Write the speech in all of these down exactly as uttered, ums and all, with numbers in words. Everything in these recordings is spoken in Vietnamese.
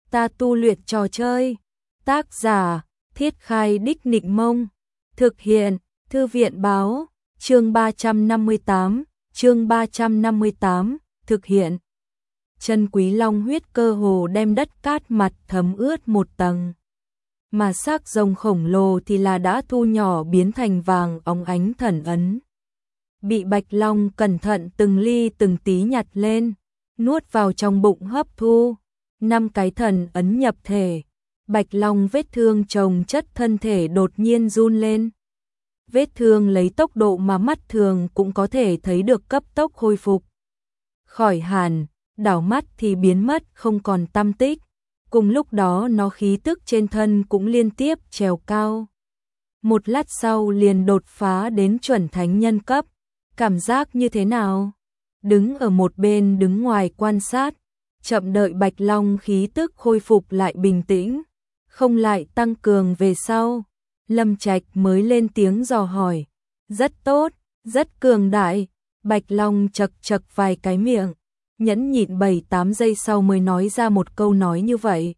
ta tu luyện trò chơi. Tác giả, Thiết Khai Đích Nịnh Mông. Thực hiện, Thư viện Báo. Chương ba trăm năm mươi tám, chương ba trăm năm mươi tám, thực hiện. Chân Quý Long huyết cơ hồ đem đất cát mặt thấm ướt một tầng. Mà xác rồng khổng lồ thì là đã thu nhỏ biến thành vàng óng ánh thần ấn. Bị Bạch Long cẩn thận từng ly từng tí nhặt lên, nuốt vào trong bụng hấp thu. Năm cái thần ấn nhập thể, Bạch Long vết thương chồng chất thân thể đột nhiên run lên. Vết thương lấy tốc độ mà mắt thường cũng có thể thấy được cấp tốc hồi phục. Khỏi hẳn, đảo mắt thì biến mất không còn tăm tích. Cùng lúc đó nó khí tức trên thân cũng liên tiếp trèo cao. Một lát sau liền đột phá đến chuẩn thánh nhân cấp. Cảm giác như thế nào? Đứng ở một bên đứng ngoài quan sát, chậm đợi Bạch Long khí tức khôi phục lại bình tĩnh, không lại tăng cường về sau. Lâm Trạch mới lên tiếng dò hỏi. Rất tốt, rất cường đại. Bạch Long chật chật vài cái miệng, nhẫn nhịn bảy tám giây sau mới nói ra một câu nói như vậy.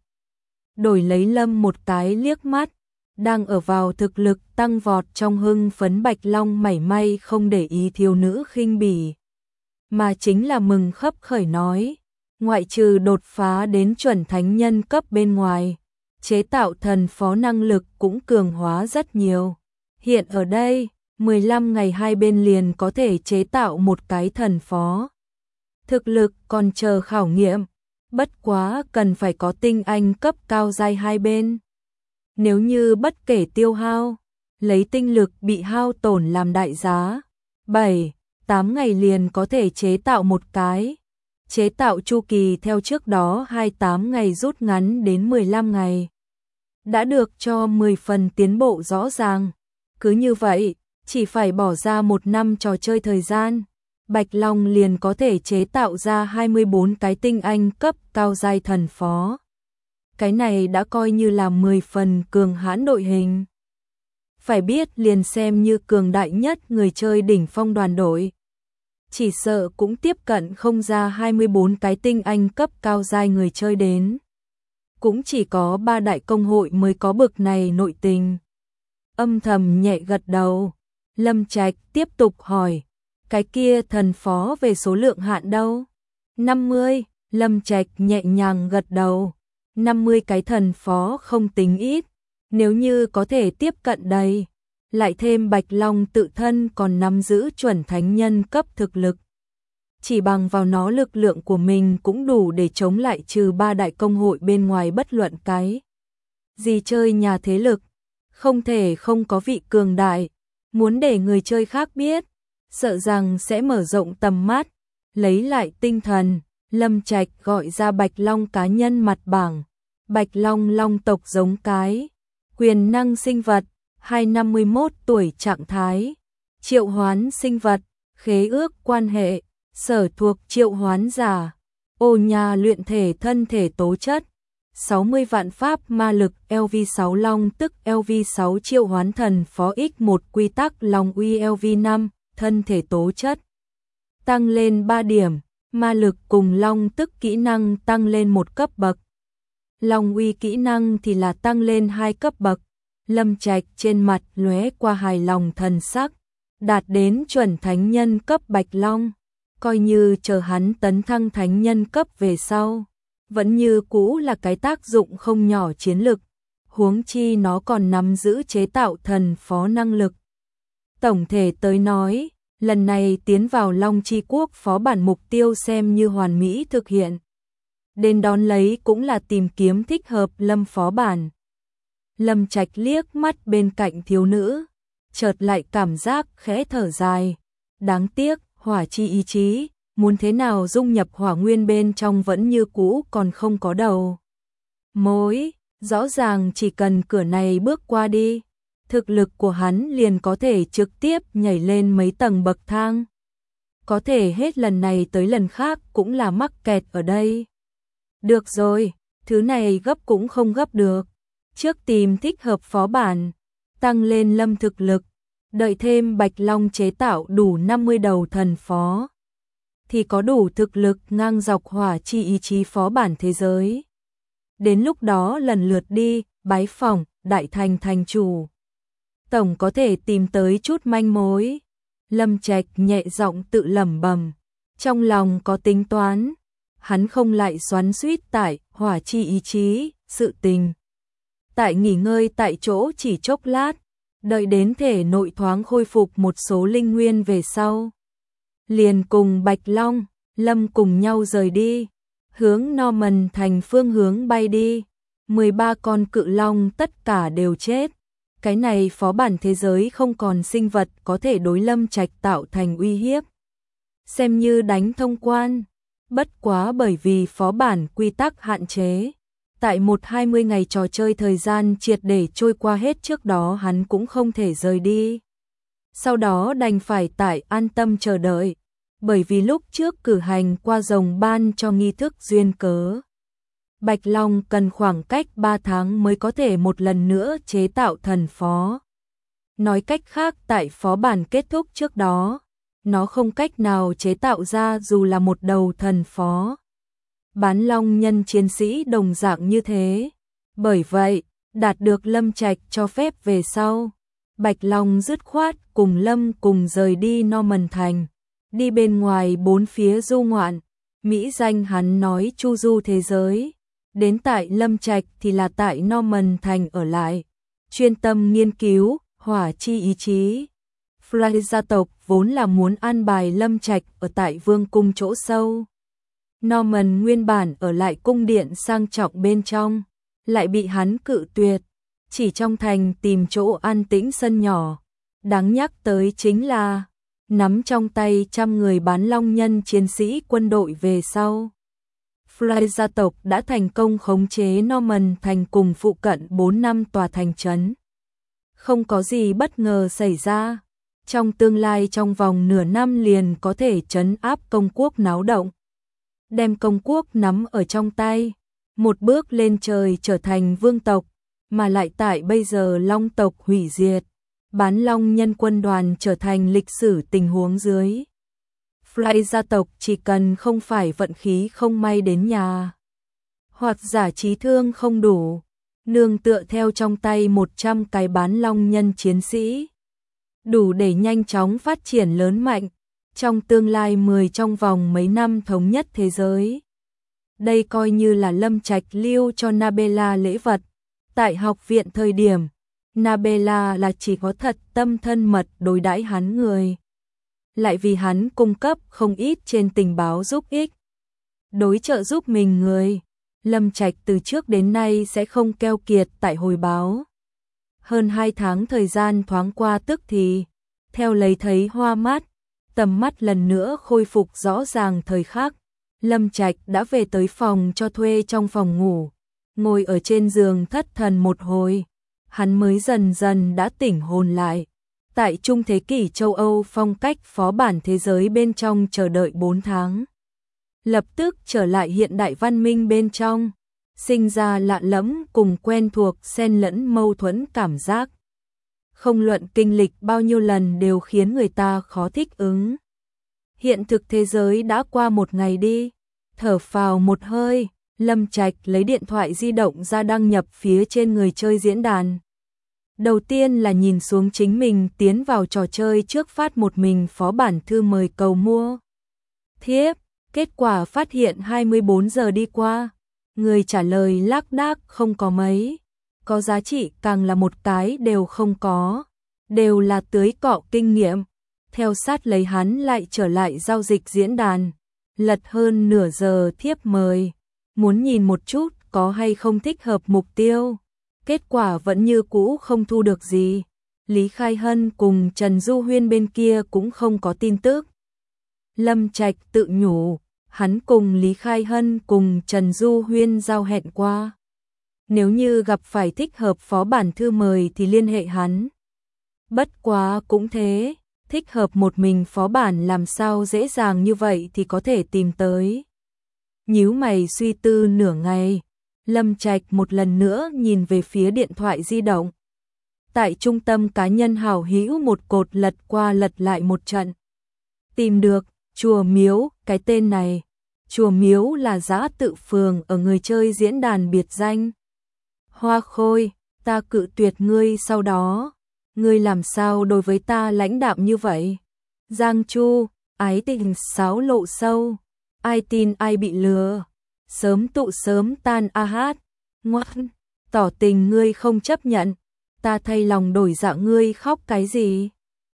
Đổi lấy Lâm một cái liếc mắt, đang ở vào thực lực tăng vọt trong hưng phấn. Bạch Long mảy may không để ý thiếu nữ khinh bỉ, mà chính là mừng khấp khởi nói, ngoại trừ đột phá đến chuẩn thánh nhân cấp bên ngoài, chế tạo thần phó năng lực cũng cường hóa rất nhiều. Hiện ở đây, mười lăm ngày hai bên liền có thể chế tạo một cái thần phó. Thực lực còn chờ khảo nghiệm, bất quá cần phải có tinh anh cấp cao giai hai bên. Nếu như bất kể tiêu hao, lấy tinh lực bị hao tổn làm đại giá, bảy, tám ngày liền có thể chế tạo một cái. Chế tạo chu kỳ theo trước đó hai mươi tám ngày rút ngắn đến mười lăm ngày. Đã được cho mười phần tiến bộ rõ ràng. Cứ như vậy, chỉ phải bỏ ra một năm trò chơi thời gian, Bạch Long liền có thể chế tạo ra hai mươi bốn cái tinh anh cấp cao giai thần phó. Cái này đã coi như là mười phần cường hãn đội hình. Phải biết liền xem như cường đại nhất người chơi đỉnh phong đoàn đội, chỉ sợ cũng tiếp cận không ra hai mươi bốn cái tinh anh cấp cao giai người chơi đến. Cũng chỉ có ba đại công hội mới có bực này nội tình. Âm thầm nhẹ gật đầu, Lâm Trạch tiếp tục hỏi, cái kia thần phó về số lượng hạn đâu? năm mươi, Lâm Trạch nhẹ nhàng gật đầu, năm mươi cái thần phó không tính ít, nếu như có thể tiếp cận đầy, lại thêm Bạch Long tự thân còn nắm giữ chuẩn thánh nhân cấp thực lực. Chỉ bằng vào nó lực lượng của mình cũng đủ để chống lại trừ ba đại công hội bên ngoài bất luận cái gì chơi nhà thế lực. Không thể không có vị cường đại, muốn để người chơi khác biết, sợ rằng sẽ mở rộng tầm mắt, lấy lại tinh thần. Lâm Trạch gọi ra Bạch Long cá nhân mặt bảng. Bạch Long long tộc giống cái, quyền năng sinh vật, hai trăm năm mươi mốt tuổi trạng thái, triệu hoán sinh vật, khế ước quan hệ, sở thuộc triệu hoán giả, ô nhà luyện thể thân thể tố chất, sáu mươi vạn pháp ma lực. L V sáu Long tức L V sáu triệu hoán thần phó x một quy tắc Long uy. L V năm thân thể tố chất tăng lên ba điểm, ma lực cùng Long tức kỹ năng tăng lên một cấp bậc, Long uy kỹ năng thì là tăng lên hai cấp bậc. Lâm Trạch trên mặt lóe qua hài lòng thần sắc, đạt đến chuẩn thánh nhân cấp Bạch Long, coi như chờ hắn tấn thăng thánh nhân cấp về sau, vẫn như cũ là cái tác dụng không nhỏ chiến lực, huống chi nó còn nắm giữ chế tạo thần phó năng lực. Tổng thể tới nói, lần này tiến vào Long Chi Quốc phó bản mục tiêu xem như hoàn mỹ thực hiện. Đến đón lấy cũng là tìm kiếm thích hợp Lâm phó bản. Lâm Trạch liếc mắt bên cạnh thiếu nữ, chợt lại cảm giác khẽ thở dài. Đáng tiếc, hỏa chi ý chí, muốn thế nào dung nhập hỏa nguyên bên trong vẫn như cũ còn không có đầu mối. Rõ ràng chỉ cần cửa này bước qua đi, thực lực của hắn liền có thể trực tiếp nhảy lên mấy tầng bậc thang. Có thể hết lần này tới lần khác cũng là mắc kẹt ở đây. Được rồi, thứ này gấp cũng không gấp được. Trước tìm thích hợp phó bản, tăng lên Lâm thực lực, đợi thêm Bạch Long chế tạo đủ năm mươi đầu thần phó, thì có đủ thực lực ngang dọc hỏa chi ý chí phó bản thế giới. đến lúc đó lần lượt đi, bái phỏng, đại thành thành chủ. Tổng có thể tìm tới chút manh mối. Lâm Trạch nhẹ giọng tự lẩm bẩm, trong lòng có tính toán, hắn không lại xoắn xuýt tại hỏa chi ý chí, sự tình. Tại nghỉ ngơi tại chỗ chỉ chốc lát, đợi đến thể nội thoáng khôi phục một số linh nguyên về sau. Liền cùng Bạch Long, Lâm cùng nhau rời đi, hướng Norman thành phương hướng bay đi. mười ba con cự long tất cả đều chết. Cái này phó bản thế giới không còn sinh vật có thể đối Lâm Trạch tạo thành uy hiếp. Xem như đánh thông quan, bất quá bởi vì phó bản quy tắc hạn chế. Tại một hai mươi ngày trò chơi thời gian triệt để trôi qua hết trước đó hắn cũng không thể rời đi. Sau đó đành phải tại an tâm chờ đợi, bởi vì lúc trước cử hành qua rồng ban cho nghi thức duyên cớ. Bạch Long cần khoảng cách ba tháng mới có thể một lần nữa chế tạo thần phó. Nói cách khác tại phó bản kết thúc trước đó, nó không cách nào chế tạo ra dù là một đầu thần phó. Bán long nhân chiến sĩ đồng dạng như thế. Bởi vậy, đạt được Lâm Trạch cho phép về sau, Bạch Long dứt khoát cùng Lâm cùng rời đi Norman thành, đi bên ngoài bốn phía du ngoạn, mỹ danh hắn nói chu du thế giới. Đến tại Lâm Trạch thì là tại Norman thành ở lại, chuyên tâm nghiên cứu hỏa chi ý chí. Fly gia tộc vốn là muốn an bài Lâm Trạch ở tại vương cung chỗ sâu. Norman nguyên bản ở lại cung điện sang trọng bên trong, lại bị hắn cự tuyệt, chỉ trong thành tìm chỗ an tĩnh sân nhỏ. Đáng nhắc tới chính là, nắm trong tay trăm người bán long nhân chiến sĩ quân đội về sau. Fly gia tộc đã thành công khống chế Norman thành cùng phụ cận bốn năm tòa thành trấn. Không có gì bất ngờ xảy ra, trong tương lai trong vòng nửa năm liền có thể trấn áp công quốc náo động. Đem công quốc nắm ở trong tay, một bước lên trời trở thành vương tộc, mà lại tại bây giờ long tộc hủy diệt, bán long nhân quân đoàn trở thành lịch sử tình huống dưới. Fly gia tộc chỉ cần không phải vận khí không may đến nhà, hoặc giả trí thương không đủ, nương tựa theo trong tay một trăm cái bán long nhân chiến sĩ, đủ để nhanh chóng phát triển lớn mạnh, trong tương lai mười trong vòng mấy năm thống nhất thế giới. Đây coi như là Lâm Trạch lưu cho Nabella lễ vật. Tại học viện thời điểm, Nabella là chỉ có thật tâm thân mật đối đãi hắn người. Lại vì hắn cung cấp không ít trên tình báo giúp ích. Đối trợ giúp mình người, Lâm Trạch từ trước đến nay sẽ không keo kiệt tại hồi báo. Hơn hai tháng thời gian thoáng qua tức thì, theo lấy thấy hoa mát, tầm mắt lần nữa khôi phục rõ ràng thời khắc. Lâm Trạch đã về tới phòng cho thuê trong phòng ngủ, ngồi ở trên giường thất thần một hồi, hắn mới dần dần đã tỉnh hồn lại. Tại trung thế kỷ châu Âu phong cách phó bản thế giới bên trong chờ đợi bốn tháng. Lập tức trở lại hiện đại văn minh bên trong, sinh ra lạ lẫm cùng quen thuộc xen lẫn mâu thuẫn cảm giác. Không luận kinh lịch bao nhiêu lần đều khiến người ta khó thích ứng. Hiện thực thế giới đã qua một ngày đi, thở phào một hơi, Lâm Trạch lấy điện thoại di động ra đăng nhập phía trên người chơi diễn đàn. Đầu tiên là nhìn xuống chính mình tiến vào trò chơi trước phát một mình phó bản thư mời cầu mua thiếp, kết quả phát hiện hai mươi bốn giờ đi qua, người trả lời lác đác không có mấy, có giá trị càng là một cái đều không có, đều là tưới cọ kinh nghiệm. Theo sát lấy hắn lại trở lại giao dịch diễn đàn, lật hơn nửa giờ thiếp mời, muốn nhìn một chút có hay không thích hợp mục tiêu. Kết quả vẫn như cũ không thu được gì. Lý Khai Hân cùng Trần Du Huyên bên kia cũng không có tin tức. Lâm Trạch tự nhủ, hắn cùng Lý Khai Hân cùng Trần Du Huyên giao hẹn qua. Nếu như gặp phải thích hợp phó bản thư mời thì liên hệ hắn. Bất quá cũng thế, thích hợp một mình phó bản làm sao dễ dàng như vậy thì có thể tìm tới. Nhíu mày suy tư nửa ngày, Lâm Trạch một lần nữa nhìn về phía điện thoại di động. Tại trung tâm cá nhân hảo hữu một cột lật qua lật lại một trận. Tìm được, chùa miếu, cái tên này. chùa miếu là dã tự phường ở người chơi diễn đàn biệt danh. Hoa Khôi, ta cự tuyệt ngươi sau đó. Ngươi làm sao đối với ta lãnh đạm như vậy? Giang Chu, ái tình sáo lộ sâu. Ai tin ai bị lừa. Sớm tụ sớm tan a hát. Ngoan, tỏ tình ngươi không chấp nhận. Ta thay lòng đổi dạ ngươi khóc cái gì?